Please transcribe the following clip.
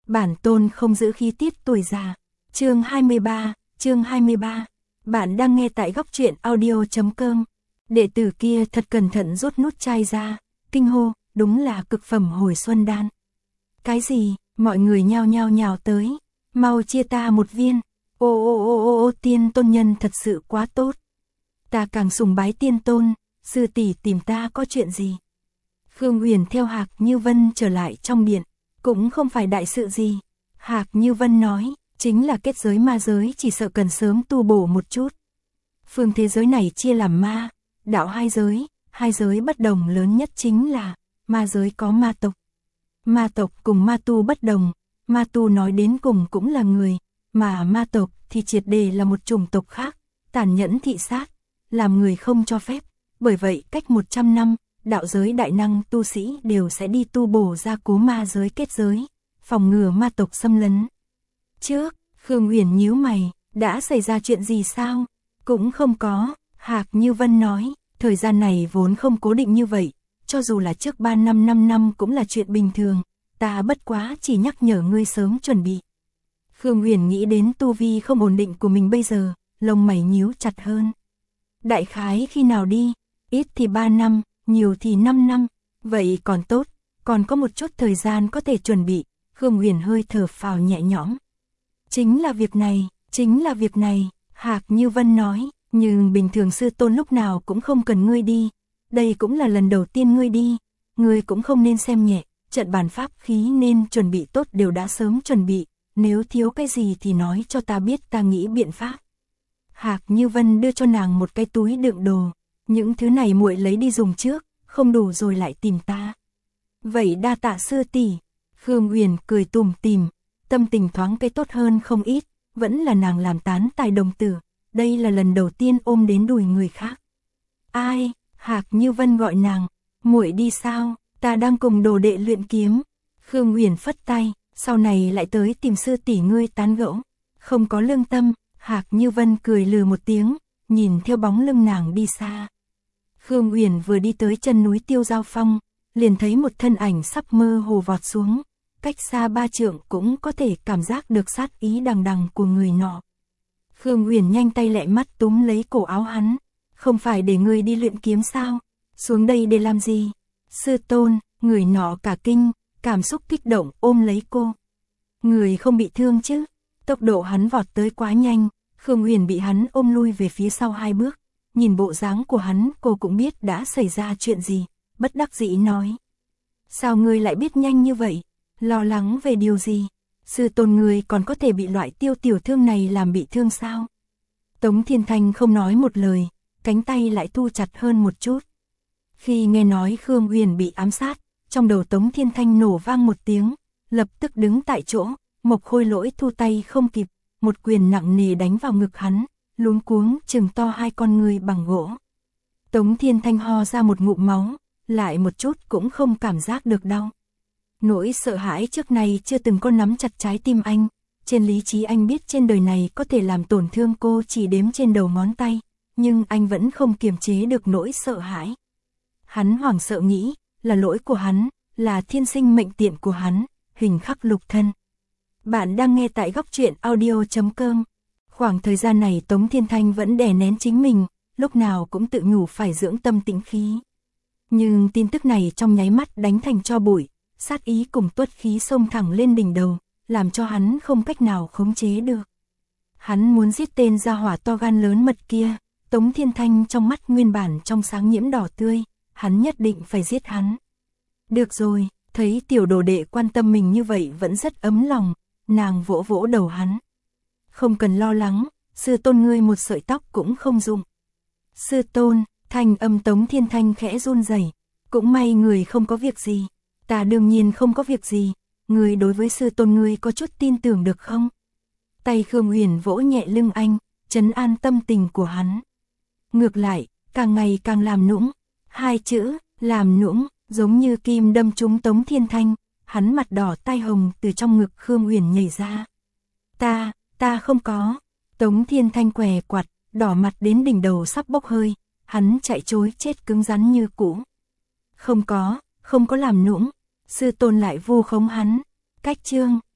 bản tôn không giữ khí tiết tuổi già. Chương 23. Bạn đang nghe tại góc truyện audio.com. Đệ tử kia thật cẩn thận rút nút chai ra, kinh hô, đúng là cực phẩm hồi xuân đan. Cái gì? Mọi người nhao nhao tới, mau chia ta một viên. Ô, tiên tôn nhân thật sự quá tốt. Ta càng sùng bái tiên tôn, sư tỷ tìm ta có chuyện gì? Khương Uyển theo Hạc Như Vân trở lại trong điện, cũng không phải đại sự gì. Hạc Như Vân nói, chính là kết giới ma giới chỉ sợ cần sớm tu bổ một chút. Phương thế giới này chia làm ma, đạo hai giới bất đồng lớn nhất chính là, ma giới có ma tộc. Ma tộc cùng ma tu bất đồng, ma tu nói đến cùng cũng là người, mà ma tộc thì triệt đề là một chủng tộc khác, tàn nhẫn thị sát, làm người không cho phép. Bởi vậy cách 100 năm, đạo giới đại năng tu sĩ đều sẽ đi tu bổ ra cố ma giới kết giới, phòng ngừa ma tộc xâm lấn. Trước, Khương Uyển nhíu mày, đã xảy ra chuyện gì sao? Cũng không có, Hạc Như Vân nói, thời gian này vốn không cố định như vậy, cho dù là trước 3 năm 5 năm cũng là chuyện bình thường, ta bất quá chỉ nhắc nhở ngươi sớm chuẩn bị. Khương Uyển nghĩ đến tu vi không ổn định của mình bây giờ, lông mày nhíu chặt hơn. Đại khái khi nào đi? Ít thì 3 năm, nhiều thì 5 năm, vậy còn tốt, còn có một chút thời gian có thể chuẩn bị. Khương Uyển hơi thở phào nhẹ nhõm. Chính là việc này, Hạc Như Vân nói, nhưng bình thường sư tôn lúc nào cũng không cần ngươi đi, đây cũng là lần đầu tiên ngươi đi, ngươi cũng không nên xem nhẹ, trận bàn pháp khí nên chuẩn bị tốt đều đã sớm chuẩn bị, nếu thiếu cái gì thì nói cho ta biết, ta nghĩ biện pháp. Hạc Như Vân đưa cho nàng một cái túi đựng đồ, những thứ này muội lấy đi dùng trước, không đủ rồi lại tìm ta. Vậy đa tạ sư tỷ. Khương Uyển cười tủm tỉm, tâm tình thoáng cái tốt hơn không ít, vẫn là nàng làm tán tài đồng tử, đây là lần đầu tiên ôm đến đùi người khác. Ai? Hạc Như Vân gọi nàng, muội đi sao? Ta đang cùng đồ đệ luyện kiếm. Khương Uyển phất tay, sau này lại tới tìm sư tỷ ngươi tán gẫu. Không có lương tâm. Hạc Như Vân cười lừ một tiếng, nhìn theo bóng lưng nàng đi xa. Khương Uyển vừa đi tới chân núi Tiêu Giao Phong, liền thấy một thân ảnh sắp mơ hồ vọt xuống, cách xa 3 trượng cũng có thể cảm giác được sát ý đằng đằng của người nọ. Khương Uyển nhanh tay lẹ mắt túm lấy cổ áo hắn, không phải để ngươi đi luyện kiếm sao? Xuống đây để làm gì? Sư tôn, người nọ cả kinh, cảm xúc kích động ôm lấy cô. Người không bị thương chứ? Tốc độ hắn vọt tới quá nhanh, Khương Uyển bị hắn ôm lui về phía sau 2 bước, nhìn bộ dáng của hắn cô cũng biết đã xảy ra chuyện gì, bất đắc dĩ nói. Sao ngươi lại biết nhanh như vậy? Lo lắng về điều gì? Sư tôn ngươi còn có thể bị loại tiêu tiểu thương này làm bị thương sao? Tống Thiên Thanh không nói một lời, cánh tay lại thu chặt hơn một chút. Khi nghe nói Khương Uyển bị ám sát, trong đầu Tống Thiên Thanh nổ vang một tiếng, lập tức đứng tại chỗ, Mộc Khôi Lỗi thu tay không kịp, một quyền nặng nề đánh vào ngực hắn, luống cuống trừng to 2 con ngươi bằng gỗ. Tống Thiên Thanh ho ra một ngụm máu, lại một chút cũng không cảm giác được đau. Nỗi sợ hãi trước này chưa từng có nắm chặt trái tim anh, trên lý trí anh biết trên đời này có thể làm tổn thương cô chỉ đếm trên đầu ngón tay, nhưng anh vẫn không kiềm chế được nỗi sợ hãi. Hắn hoảng sợ nghĩ, là lỗi của hắn, là thiên sinh mệnh tiện của hắn, hình khắc lục thân. Bạn đang nghe tại góc truyện audio.com. Khoảng thời gian này Tống Thiên Thanh vẫn đè nén chính mình, lúc nào cũng tự nhủ phải dưỡng tâm tĩnh khí. Nhưng tin tức này trong nháy mắt đánh thành tro bụi, sát ý cùng tuất khí xông thẳng lên đỉnh đầu, làm cho hắn không cách nào khống chế được. Hắn muốn giết tên gia hỏa to gan lớn mật kia, Tống Thiên Thanh trong mắt nguyên bản trong sáng nhiễm đỏ tươi, hắn nhất định phải giết hắn. Được rồi, thấy tiểu đồ đệ quan tâm mình như vậy vẫn rất ấm lòng, nàng vỗ vỗ đầu hắn. Không cần lo lắng, sư tôn ngươi một sợi tóc cũng không dụng. Sư tôn, thanh âm Tống Thiên Thanh khẽ run rẩy, cũng may người không có việc gì. Ta đương nhiên không có việc gì, người đối với sư tôn ngươi có chút tin tưởng được không? Tay Khương Uyển vỗ nhẹ lưng anh, trấn an tâm tình của hắn. Ngược lại, càng ngày càng làm nũng, 2 chữ, làm nũng, giống như kim đâm trúng Tống Thiên Thanh, hắn mặt đỏ tai hồng từ trong ngực Khương Uyển nhảy ra. Ta không có. Tống Thiên Thanh què quặt, đỏ mặt đến đỉnh đầu sắp bốc hơi, hắn chạy trối chết cứng rắn như cũ. Không có làm nũng, sư tôn lại vu khống hắn. Cách chương